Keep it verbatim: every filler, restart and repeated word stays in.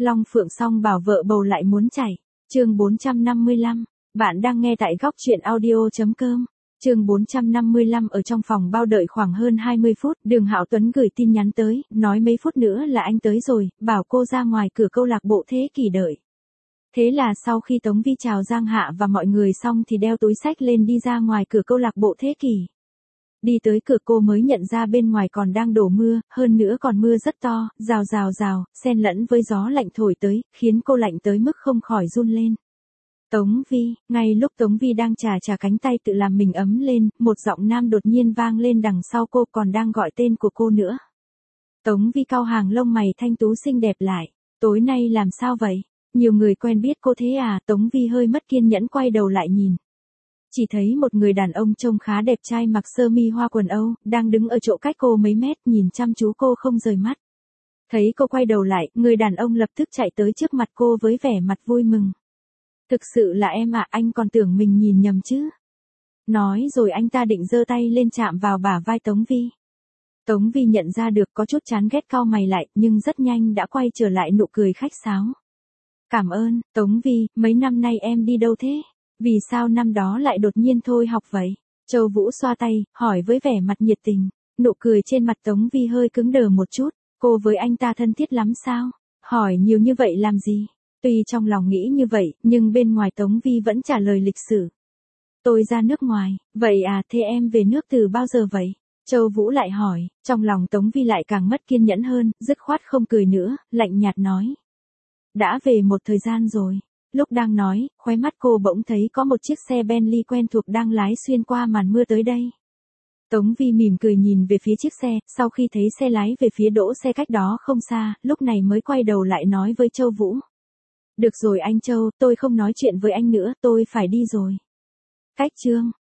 Long Phượng song bảo vợ bầu lại muốn chảy. Chương bốn trăm năm mươi lăm. Bạn đang nghe tại góc truyện audio chấm com. Chương bốn trăm năm mươi lăm. Ở trong phòng bao đợi khoảng hơn hai mươi phút, Đường Hạo Tuấn gửi tin nhắn tới, nói mấy phút nữa là anh tới rồi, bảo cô ra ngoài cửa câu lạc bộ Thế Kỷ đợi. Thế là sau khi Tống Vi chào Giang Hạ và mọi người xong thì đeo túi xách lên đi ra ngoài cửa câu lạc bộ Thế Kỷ. Đi tới cửa cô mới nhận ra bên ngoài còn đang đổ mưa, hơn nữa còn mưa rất to, rào rào rào, xen lẫn với gió lạnh thổi tới, khiến cô lạnh tới mức không khỏi run lên. Tống Vi, ngay lúc Tống Vi đang chà chà cánh tay tự làm mình ấm lên, một giọng nam đột nhiên vang lên đằng sau cô còn đang gọi tên của cô nữa. Tống Vi cau hàng lông mày thanh tú xinh đẹp lại, tối nay làm sao vậy? Nhiều người quen biết cô thế à? Tống Vi hơi mất kiên nhẫn quay đầu lại nhìn. Chỉ thấy một người đàn ông trông khá đẹp trai mặc sơ mi hoa quần Âu, đang đứng ở chỗ cách cô mấy mét nhìn chăm chú cô không rời mắt. Thấy cô quay đầu lại, người đàn ông lập tức chạy tới trước mặt cô với vẻ mặt vui mừng. Thực sự là em ạ, anh còn tưởng mình nhìn nhầm chứ. Nói rồi anh ta định giơ tay lên chạm vào bả vai Tống Vi. Tống Vi nhận ra được có chút chán ghét cau mày lại, nhưng rất nhanh đã quay trở lại nụ cười khách sáo. Cảm ơn, Tống Vi, mấy năm nay em đi đâu thế? Vì sao năm đó lại đột nhiên thôi học vậy? Châu Vũ xoa tay, hỏi với vẻ mặt nhiệt tình. Nụ cười trên mặt Tống Vi hơi cứng đờ một chút. Cô với anh ta thân thiết lắm sao? Hỏi nhiều như vậy làm gì? Tuy trong lòng nghĩ như vậy, nhưng bên ngoài Tống Vi vẫn trả lời lịch sự. Tôi ra nước ngoài, vậy à, thế em về nước từ bao giờ vậy? Châu Vũ lại hỏi, trong lòng Tống Vi lại càng mất kiên nhẫn hơn, dứt khoát không cười nữa, lạnh nhạt nói. Đã về một thời gian rồi. Lúc đang nói, khóe mắt cô bỗng thấy có một chiếc xe Bentley quen thuộc đang lái xuyên qua màn mưa tới đây. Tống Vi mỉm cười nhìn về phía chiếc xe, sau khi thấy xe lái về phía đỗ xe cách đó không xa, lúc này mới quay đầu lại nói với Châu Vũ. Được rồi anh Châu, tôi không nói chuyện với anh nữa, tôi phải đi rồi. Cách chương.